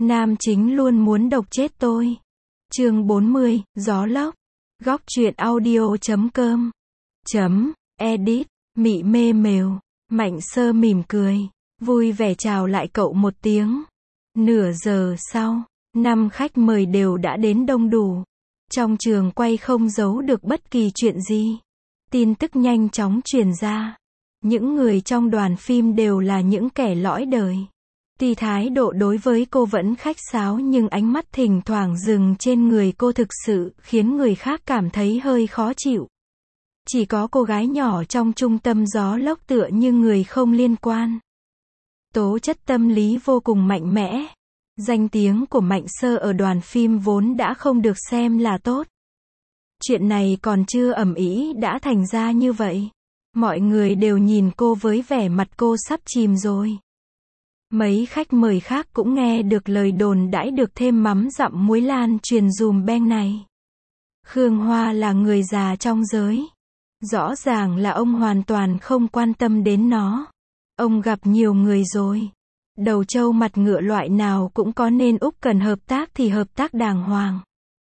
Nam chính luôn muốn độc chết tôi. Chương 40, gió lốc. Góc truyện audio.com. Edit. Mị mê mều. Mạnh Sơ mỉm cười, vui vẻ chào lại cậu một tiếng. Nửa giờ sau, 5 khách mời đều đã đến đông đủ. Trong trường quay không giấu được bất kỳ chuyện gì. Tin tức nhanh chóng truyền ra. Những người trong đoàn phim đều là những kẻ lõi đời. Tuy thái độ đối với cô vẫn khách sáo nhưng ánh mắt thỉnh thoảng dừng trên người cô thực sự khiến người khác cảm thấy hơi khó chịu. Chỉ có cô gái nhỏ trong trung tâm gió lốc tựa như người không liên quan. Tố chất tâm lý vô cùng mạnh mẽ. Danh tiếng của Mạnh Sơ ở đoàn phim vốn đã không được xem là tốt. Chuyện này còn chưa ầm ĩ đã thành ra như vậy. Mọi người đều nhìn cô với vẻ mặt cô sắp chìm rồi. Mấy khách mời khác cũng nghe được lời đồn đãi được thêm mắm dặm muối lan truyền dùm beng này. Khương Hoa là người già trong giới. Rõ ràng là ông hoàn toàn không quan tâm đến nó. Ông gặp nhiều người rồi. Đầu trâu mặt ngựa loại nào cũng có, nên Úc cần hợp tác thì hợp tác đàng hoàng.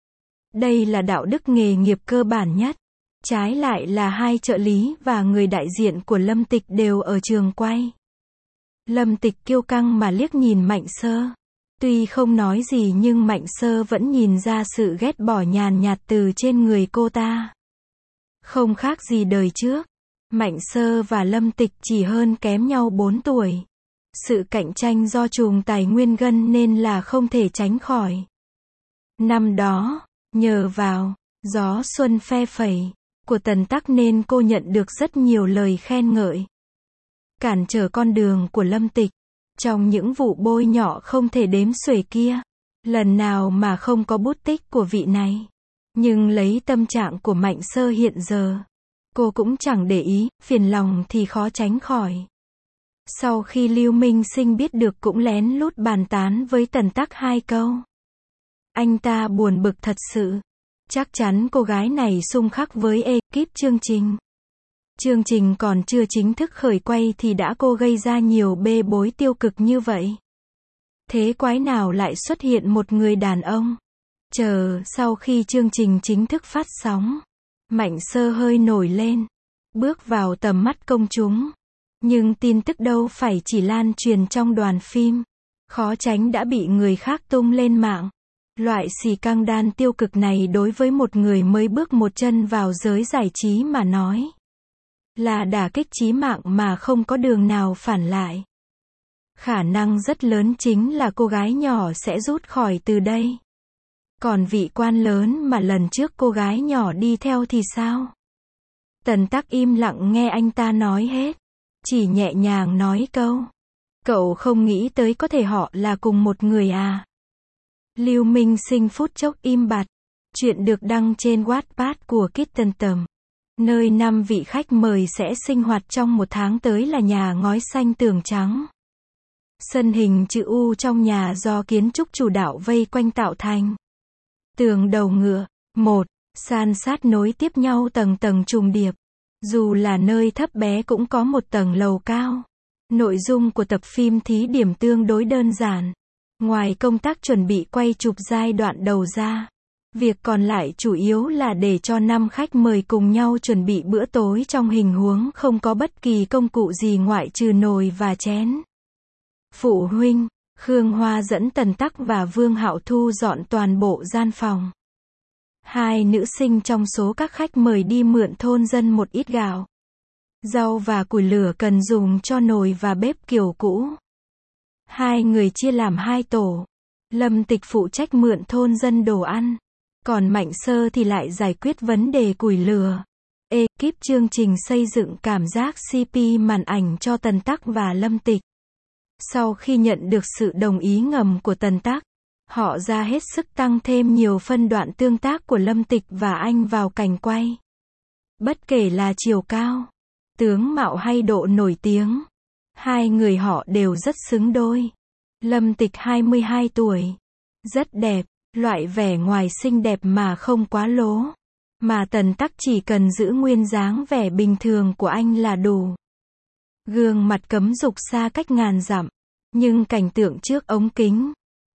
Đây là đạo đức nghề nghiệp cơ bản nhất. Trái lại là hai trợ lý và người đại diện của Lâm Tịch đều ở trường quay. Lâm Tịch kiêu căng mà liếc nhìn Mạnh Sơ. Tuy không nói gì nhưng Mạnh Sơ vẫn nhìn ra sự ghét bỏ nhàn nhạt từ trên người cô ta. Không khác gì đời trước. Mạnh Sơ và Lâm Tịch chỉ hơn kém nhau 4 tuổi. Sự cạnh tranh do chùm tài nguyên gân nên là không thể tránh khỏi. Năm đó, nhờ vào gió xuân phe phẩy của Tần Tắc nên cô nhận được rất nhiều lời khen ngợi. Cản trở con đường của Lâm Tịch. Trong những vụ bôi nhọ không thể đếm xuể kia, lần nào mà không có bút tích của vị này. Nhưng lấy tâm trạng của Mạnh Sơ hiện giờ, cô cũng chẳng để ý, phiền lòng thì khó tránh khỏi. Sau khi Lưu Minh Sinh biết được cũng lén lút bàn tán với Tần Tắc 2 câu. Anh ta buồn bực thật sự. Chắc chắn cô gái này xung khắc với ekip chương trình. Chương trình còn chưa chính thức khởi quay thì đã cô gây ra nhiều bê bối tiêu cực như vậy. Thế quái nào lại xuất hiện một người đàn ông? Sau khi chương trình chính thức phát sóng, Mạnh Sơ hơi nổi lên, bước vào tầm mắt công chúng. Nhưng tin tức đâu phải chỉ lan truyền trong đoàn phim, khó tránh đã bị người khác tung lên mạng. Loại xì căng đan tiêu cực này đối với một người mới bước một chân vào giới giải trí mà nói, là đả kích chí mạng mà không có đường nào phản lại. Khả năng rất lớn chính là cô gái nhỏ sẽ rút khỏi từ đây. Còn vị quan lớn mà lần trước cô gái nhỏ đi theo thì sao? Tần Tắc im lặng nghe anh ta nói hết. Chỉ nhẹ nhàng nói câu. Cậu không nghĩ tới có thể họ là cùng một người à? Lưu Minh Sinh phút chốc im bặt. Chuyện được đăng trên Wattpad của Kitten Tầm. Nơi 5 vị khách mời sẽ sinh hoạt trong 1 tháng tới là nhà ngói xanh tường trắng. Sân hình chữ U trong nhà do kiến trúc chủ đạo vây quanh tạo thành. Tường đầu ngựa, san sát nối tiếp nhau tầng tầng trùng điệp. Dù là nơi thấp bé cũng có một tầng lầu cao. Nội dung của tập phim thí điểm tương đối đơn giản. Ngoài công tác chuẩn bị quay chụp giai đoạn đầu ra, việc còn lại chủ yếu là để cho 5 khách mời cùng nhau chuẩn bị bữa tối trong hình huống không có bất kỳ công cụ gì ngoại trừ nồi và chén. Phụ huynh, Khương Hoa dẫn Tần Tắc và Vương Hạo thu dọn toàn bộ gian phòng. 2 nữ sinh trong số các khách mời đi mượn thôn dân một ít gạo, rau và củi lửa cần dùng cho nồi và bếp kiểu cũ. 2 người chia làm 2 tổ. Lâm Tịch phụ trách mượn thôn dân đồ ăn, còn Mạnh Sơ thì lại giải quyết vấn đề củi lửa. Ekip chương trình xây dựng cảm giác CP màn ảnh cho Tần Tắc và Lâm Tịch. Sau khi nhận được sự đồng ý ngầm của Tần Tắc, họ ra hết sức tăng thêm nhiều phân đoạn tương tác của Lâm Tịch và anh vào cảnh quay. Bất kể là chiều cao, tướng mạo hay độ nổi tiếng, 2 người họ đều rất xứng đôi. Lâm Tịch 22 tuổi, rất đẹp, loại vẻ ngoài xinh đẹp mà không quá lố. Mà Tần Tắc chỉ cần giữ nguyên dáng vẻ bình thường của anh là đủ. Gương mặt cấm dục xa cách ngàn dặm, nhưng cảnh tượng trước ống kính,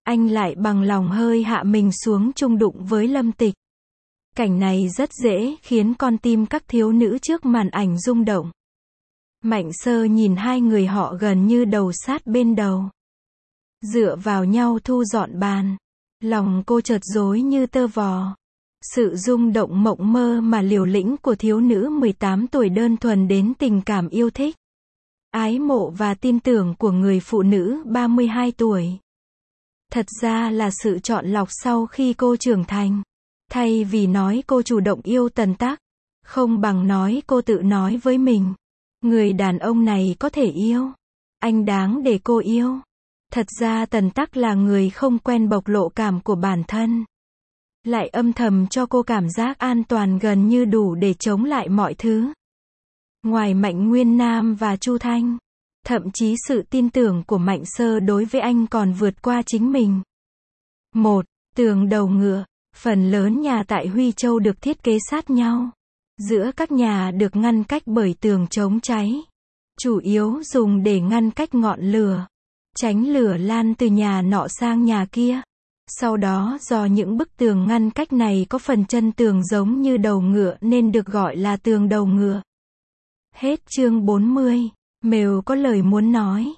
anh lại bằng lòng hơi hạ mình xuống chung đụng với Lâm Tịch. Cảnh này rất dễ khiến con tim các thiếu nữ trước màn ảnh rung động. Mạnh Sơ nhìn hai người họ gần như đầu sát bên đầu. Dựa vào nhau thu dọn bàn. Lòng cô chợt rối như tơ vò. Sự rung động mộng mơ mà liều lĩnh của thiếu nữ 18 tuổi đơn thuần đến tình cảm yêu thích, ái mộ và tin tưởng của người phụ nữ 32 tuổi. Thật ra là sự chọn lọc sau khi cô trưởng thành. Thay vì nói cô chủ động yêu Tần Tắc, không bằng nói cô tự nói với mình. Người đàn ông này có thể yêu. Anh đáng để cô yêu. Thật ra Tần Tắc là người không quen bộc lộ cảm của bản thân. Lại âm thầm cho cô cảm giác an toàn gần như đủ để chống lại mọi thứ. Ngoài Mạnh Nguyên Nam và Chu Thanh, thậm chí sự tin tưởng của Mạnh Sơ đối với anh còn vượt qua chính mình. 1. Tường đầu ngựa. Phần lớn nhà tại Huy Châu được thiết kế sát nhau. Giữa các nhà được ngăn cách bởi tường chống cháy. Chủ yếu dùng để ngăn cách ngọn lửa. Tránh lửa lan từ nhà nọ sang nhà kia. Sau đó do những bức tường ngăn cách này có phần chân tường giống như đầu ngựa nên được gọi là tường đầu ngựa. Hết chương 40. Mèo có lời muốn nói.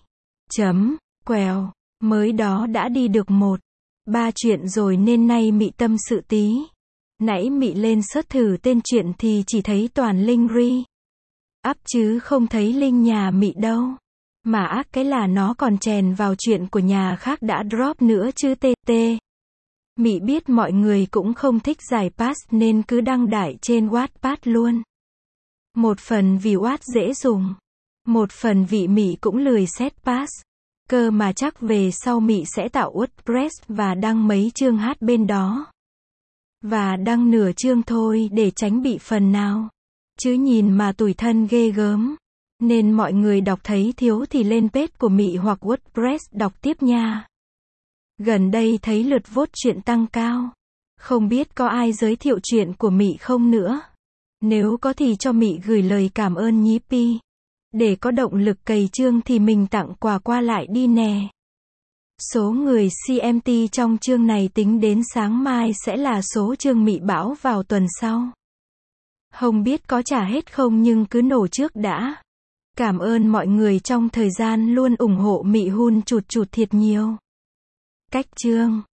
Quèo. Mới đó đã đi được 1-3 chuyện rồi nên nay mị tâm sự tí. Nãy mị lên search thử tên chuyện thì chỉ thấy toàn link up chứ không thấy link nhà mị đâu. Mà ác cái là nó còn chèn vào chuyện của nhà khác đã drop nữa chứ TT. Mị biết mọi người cũng không thích giải pass nên cứ đăng đại trên Wattpad luôn. Một phần vì Watt dễ dùng. Một phần vì mị cũng lười set pass. Cơ mà chắc về sau mị sẽ tạo WordPress và đăng mấy chương hát bên đó. Và đăng nửa chương thôi để tránh bị phần nào. Chứ nhìn mà tủi thân ghê gớm. Nên mọi người đọc thấy thiếu thì lên page của mị hoặc WordPress đọc tiếp nha. Gần đây thấy lượt vote chuyện tăng cao. Không biết có ai giới thiệu chuyện của mị không nữa. Nếu có thì cho mị gửi lời cảm ơn nhí pi. Để có động lực cày chương thì mình tặng quà qua lại đi nè. Số người CMT trong chương này tính đến sáng mai sẽ là số chương mị bảo vào tuần sau. Không biết có trả hết không nhưng cứ nổ trước đã. Cảm ơn mọi người trong thời gian luôn ủng hộ mị hun chụt thiệt nhiều. Cách chương